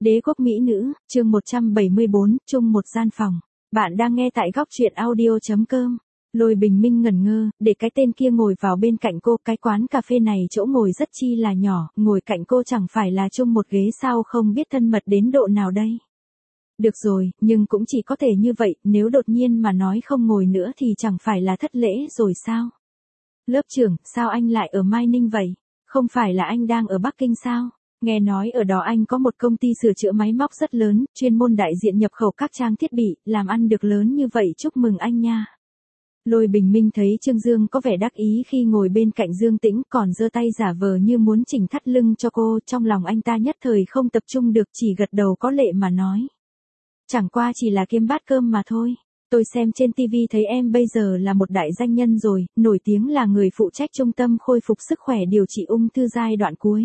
Đế quốc mỹ nữ, chương 174, chung một gian phòng. Bạn đang nghe tại góc truyện audio.com. Lôi Bình Minh ngẩn ngơ, để cái tên kia ngồi vào bên cạnh cô, cái quán cà phê này chỗ ngồi rất chi là nhỏ, ngồi cạnh cô chẳng phải là chung một ghế sao, không biết thân mật đến độ nào đây. Được rồi, nhưng cũng chỉ có thể như vậy, nếu đột nhiên mà nói không ngồi nữa thì chẳng phải là thất lễ rồi sao? Lớp trưởng, sao anh lại ở Mai Ninh vậy? Không phải là anh đang ở Bắc Kinh sao? Nghe nói ở đó anh có một công ty sửa chữa máy móc rất lớn, chuyên môn đại diện nhập khẩu các trang thiết bị, làm ăn được lớn như vậy, chúc mừng anh nha. Lôi Bình Minh thấy Trương Dương có vẻ đắc ý khi ngồi bên cạnh Dương Tĩnh, còn giơ tay giả vờ như muốn chỉnh thắt lưng cho cô, trong lòng anh ta nhất thời không tập trung được, chỉ gật đầu có lệ mà nói. Chẳng qua chỉ là kiếm bát cơm mà thôi. Tôi xem trên TV thấy em bây giờ là một đại danh nhân rồi, nổi tiếng là người phụ trách trung tâm khôi phục sức khỏe điều trị ung thư giai đoạn cuối.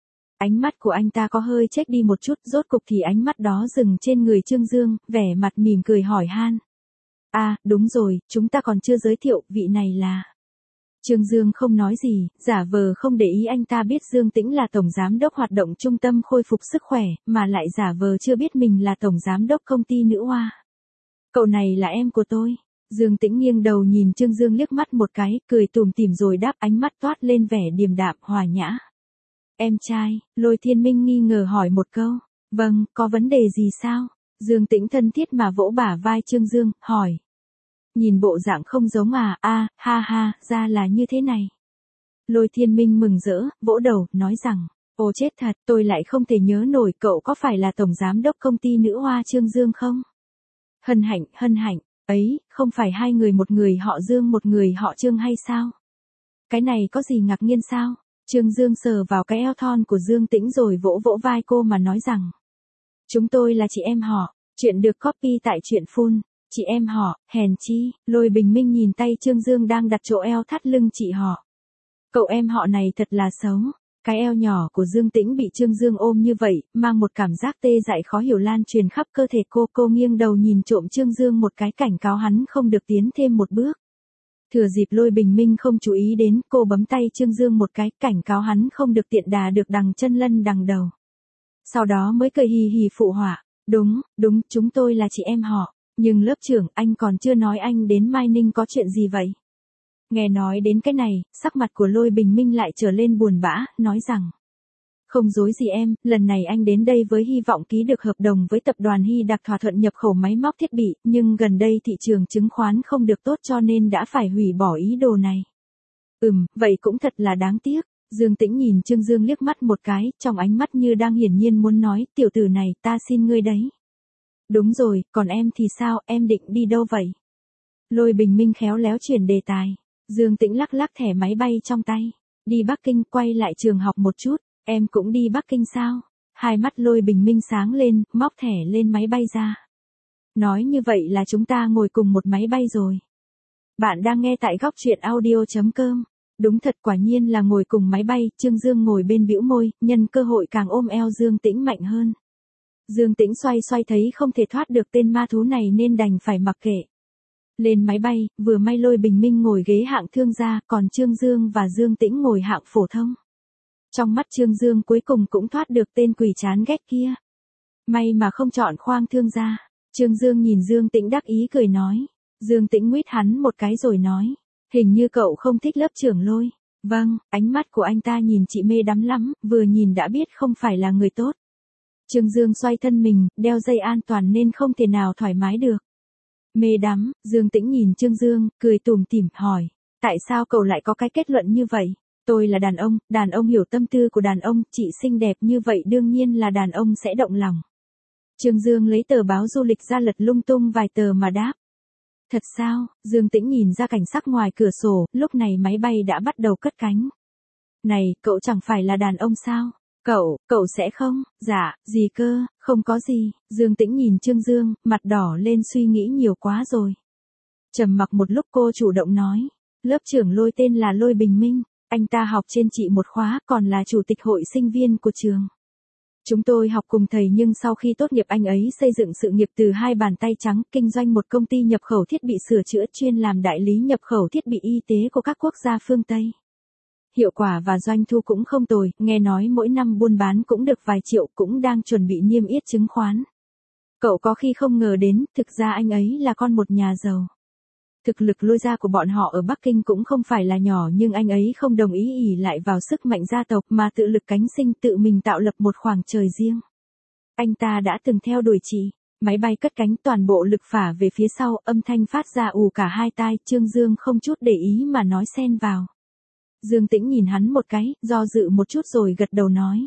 Ánh mắt của anh ta có hơi chếch đi một chút, rốt cục thì ánh mắt đó dừng trên người Trương Dương, vẻ mặt mỉm cười hỏi han. À, đúng rồi, chúng ta còn chưa giới thiệu, vị này là... Trương Dương không nói gì, giả vờ không để ý anh ta biết Dương Tĩnh là tổng giám đốc hoạt động trung tâm khôi phục sức khỏe, mà lại giả vờ chưa biết mình là tổng giám đốc công ty nữ hoa. Cậu này là em của tôi. Dương Tĩnh nghiêng đầu nhìn Trương Dương liếc mắt một cái, cười tủm tỉm rồi đáp, ánh mắt toát lên vẻ điềm đạm, hòa nhã. Em trai, Lôi Thiên Minh nghi ngờ hỏi một câu. Vâng, có vấn đề gì sao? Dương Tĩnh thân thiết mà vỗ bả vai Trương Dương, hỏi. Nhìn bộ dạng không giống à, ha ha, ra là như thế này. Lôi Thiên Minh mừng rỡ, vỗ đầu, nói rằng, ồ chết thật, tôi lại không thể nhớ nổi cậu có phải là tổng giám đốc công ty nữ hoa Trương Dương không? Hân hạnh, ấy, không phải hai người, một người họ Dương một người họ Trương hay sao? Cái này có gì ngạc nhiên sao? Trương Dương sờ vào cái eo thon của Dương Tĩnh rồi vỗ vỗ vai cô mà nói rằng. Chúng tôi là chị em họ, chuyện được copy tại truyện full. Chị em họ, hèn chi, Lôi Bình Minh nhìn tay Trương Dương đang đặt chỗ eo thắt lưng chị họ. Cậu em họ này thật là xấu. Cái eo nhỏ của Dương Tĩnh bị Trương Dương ôm như vậy, mang một cảm giác tê dại khó hiểu lan truyền khắp cơ thể cô nghiêng đầu nhìn trộm Trương Dương một cái, cảnh cáo hắn không được tiến thêm một bước. Thừa dịp Lôi Bình Minh không chú ý đến, cô bấm tay Trương Dương một cái, cảnh cáo hắn không được tiện đà được đằng chân lân đằng đầu. Sau đó mới cười hì hì phụ họa, đúng, chúng tôi là chị em họ. Nhưng lớp trưởng, anh còn chưa nói anh đến Mai Ninh có chuyện gì vậy? Nghe nói đến cái này, sắc mặt của Lôi Bình Minh lại trở lên buồn bã, nói rằng. Không dối gì em, lần này anh đến đây với hy vọng ký được hợp đồng với tập đoàn Hy Đặc thỏa thuận nhập khẩu máy móc thiết bị, nhưng gần đây thị trường chứng khoán không được tốt cho nên đã phải hủy bỏ ý đồ này. Vậy cũng thật là đáng tiếc. Dương Tĩnh nhìn Trương Dương liếc mắt một cái, trong ánh mắt như đang hiển nhiên muốn nói, tiểu tử này, ta xin ngươi đấy. Đúng rồi, còn em thì sao, em định đi đâu vậy? Lôi Bình Minh khéo léo chuyển đề tài. Dương Tĩnh lắc lắc thẻ máy bay trong tay. Đi Bắc Kinh, quay lại trường học một chút, em cũng đi Bắc Kinh sao? Hai mắt Lôi Bình Minh sáng lên, móc thẻ lên máy bay ra. Nói như vậy là chúng ta ngồi cùng một máy bay rồi. Bạn đang nghe tại góc truyện audio.com. Đúng thật, quả nhiên là ngồi cùng máy bay, Trương Dương ngồi bên bĩu môi, nhân cơ hội càng ôm eo Dương Tĩnh mạnh hơn. Dương Tĩnh xoay thấy không thể thoát được tên ma thú này nên đành phải mặc kệ. Lên máy bay, vừa may Lôi Bình Minh ngồi ghế hạng thương gia, còn Trương Dương và Dương Tĩnh ngồi hạng phổ thông. Trong mắt Trương Dương cuối cùng cũng thoát được tên quỷ chán ghét kia. May mà không chọn khoang thương gia. Trương Dương nhìn Dương Tĩnh đắc ý cười nói. Dương Tĩnh nguyết hắn một cái rồi nói. Hình như cậu không thích lớp trưởng Lôi. Vâng, ánh mắt của anh ta nhìn chị mê đắm lắm, vừa nhìn đã biết không phải là người tốt. Trương Dương xoay thân mình, đeo dây an toàn nên không thể nào thoải mái được. Mê đắm, Dương Tĩnh nhìn Trương Dương, cười tủm tỉm, hỏi. Tại sao cậu lại có cái kết luận như vậy? Tôi là đàn ông hiểu tâm tư của đàn ông, chị xinh đẹp như vậy đương nhiên là đàn ông sẽ động lòng. Trương Dương lấy tờ báo du lịch ra lật lung tung vài tờ mà đáp. Thật sao? Dương Tĩnh nhìn ra cảnh sắc ngoài cửa sổ, lúc này máy bay đã bắt đầu cất cánh. Này, cậu chẳng phải là đàn ông sao? Cậu sẽ không? Dạ, gì cơ, không có gì. Dương Tĩnh nhìn Trương Dương, mặt đỏ lên, suy nghĩ nhiều quá rồi. Trầm mặc một lúc cô chủ động nói. Lớp trưởng Lôi tên là Lôi Bình Minh, anh ta học trên chị một khóa, còn là chủ tịch hội sinh viên của trường. Chúng tôi học cùng thầy nhưng sau khi tốt nghiệp anh ấy xây dựng sự nghiệp từ hai bàn tay trắng, kinh doanh một công ty nhập khẩu thiết bị sửa chữa chuyên làm đại lý nhập khẩu thiết bị y tế của các quốc gia phương Tây. Hiệu quả và doanh thu cũng không tồi, nghe nói mỗi năm buôn bán cũng được vài triệu, cũng đang chuẩn bị niêm yết chứng khoán. Cậu có khi không ngờ đến, thực ra anh ấy là con một nhà giàu. Thực lực lôi ra của bọn họ ở Bắc Kinh cũng không phải là nhỏ, nhưng anh ấy không đồng ý ỷ lại vào sức mạnh gia tộc mà tự lực cánh sinh, tự mình tạo lập một khoảng trời riêng. Anh ta đã từng theo đuổi chị. Máy bay cất cánh, toàn bộ lực phả về phía sau, âm thanh phát ra ù cả hai tai, Trương Dương không chút để ý mà nói xen vào. Dương Tĩnh nhìn hắn một cái, do dự một chút rồi gật đầu nói.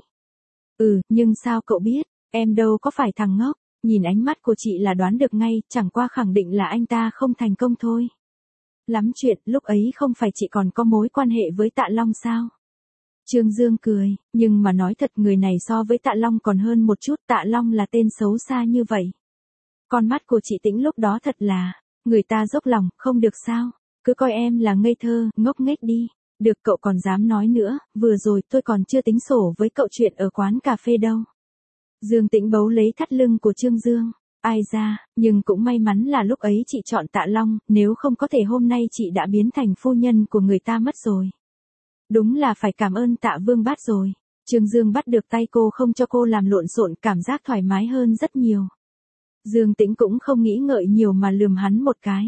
Nhưng sao cậu biết, em đâu có phải thằng ngốc, nhìn ánh mắt của chị là đoán được ngay, chẳng qua khẳng định là anh ta không thành công thôi. Lắm chuyện, lúc ấy không phải chị còn có mối quan hệ với Tạ Long sao? Trương Dương cười, nhưng mà nói thật, người này so với Tạ Long còn hơn một chút, Tạ Long là tên xấu xa như vậy. Con mắt của chị Tĩnh lúc đó thật là, người ta dốc lòng, không được sao, cứ coi em là ngây thơ, ngốc nghếch đi. Được, cậu còn dám nói nữa, vừa rồi tôi còn chưa tính sổ với cậu chuyện ở quán cà phê đâu. Dương Tĩnh bấu lấy thắt lưng của Trương Dương. Ai ra, nhưng cũng may mắn là lúc ấy chị chọn Tạ Long, nếu không có thể hôm nay chị đã biến thành phu nhân của người ta mất rồi. Đúng là phải cảm ơn Tạ Vương Bát rồi. Trương Dương bắt được tay cô, không cho cô làm lộn xộn, cảm giác thoải mái hơn rất nhiều. Dương Tĩnh cũng không nghĩ ngợi nhiều mà lườm hắn một cái.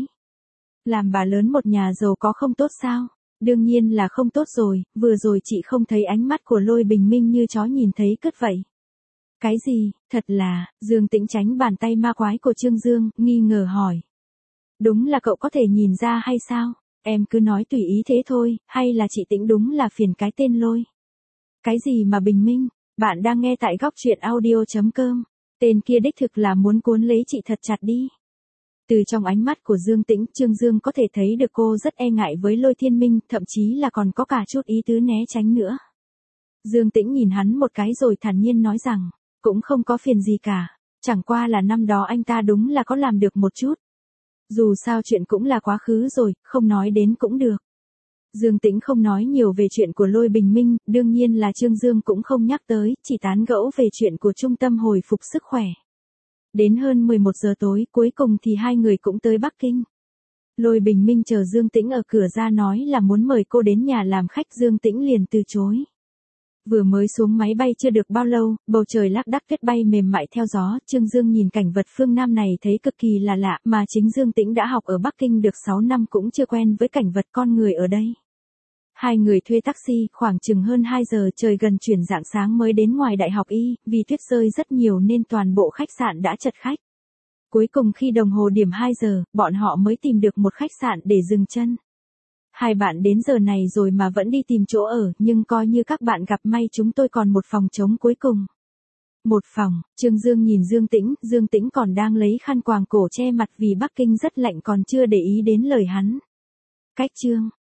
Làm bà lớn một nhà giàu có không tốt sao? Đương nhiên là không tốt rồi, vừa rồi chị không thấy ánh mắt của Lôi Bình Minh như chó nhìn thấy cứt vậy. Cái gì, thật là, Dương Tĩnh tránh bàn tay ma quái của Trương Dương, nghi ngờ hỏi. Đúng là cậu có thể nhìn ra hay sao? Em cứ nói tùy ý thế thôi, hay là chị Tĩnh đúng là phiền cái tên Lôi? Cái gì mà Bình Minh? Bạn đang nghe tại góc truyện audio.com. Tên kia đích thực là muốn cuốn lấy chị thật chặt đi. Từ trong ánh mắt của Dương Tĩnh, Trương Dương có thể thấy được cô rất e ngại với Lôi Thiên Minh, thậm chí là còn có cả chút ý tứ né tránh nữa. Dương Tĩnh nhìn hắn một cái rồi thản nhiên nói rằng, cũng không có phiền gì cả, chẳng qua là năm đó anh ta đúng là có làm được một chút. Dù sao chuyện cũng là quá khứ rồi, không nói đến cũng được. Dương Tĩnh không nói nhiều về chuyện của Lôi Bình Minh, đương nhiên là Trương Dương cũng không nhắc tới, chỉ tán gẫu về chuyện của trung tâm hồi phục sức khỏe. Đến hơn 11 giờ tối, cuối cùng thì hai người cũng tới Bắc Kinh. Lôi Bình Minh chờ Dương Tĩnh ở cửa ra nói là muốn mời cô đến nhà làm khách, Dương Tĩnh liền từ chối. Vừa mới xuống máy bay chưa được bao lâu, bầu trời lác đác, tuyết bay mềm mại theo gió, Trương Dương nhìn cảnh vật phương Nam này thấy cực kỳ là lạ, mà chính Dương Tĩnh đã học ở Bắc Kinh được 6 năm cũng chưa quen với cảnh vật con người ở đây. Hai người thuê taxi, khoảng chừng hơn 2 giờ trời, gần chuyển rạng sáng mới đến ngoài Đại học Y, vì tuyết rơi rất nhiều nên toàn bộ khách sạn đã chật khách. Cuối cùng khi đồng hồ điểm 2 giờ, bọn họ mới tìm được một khách sạn để dừng chân. Hai bạn đến giờ này rồi mà vẫn đi tìm chỗ ở, nhưng coi như các bạn gặp may, chúng tôi còn một phòng trống cuối cùng. Một phòng, Trương Dương nhìn Dương Tĩnh còn đang lấy khăn quàng cổ che mặt vì Bắc Kinh rất lạnh còn chưa để ý đến lời hắn. Cách chương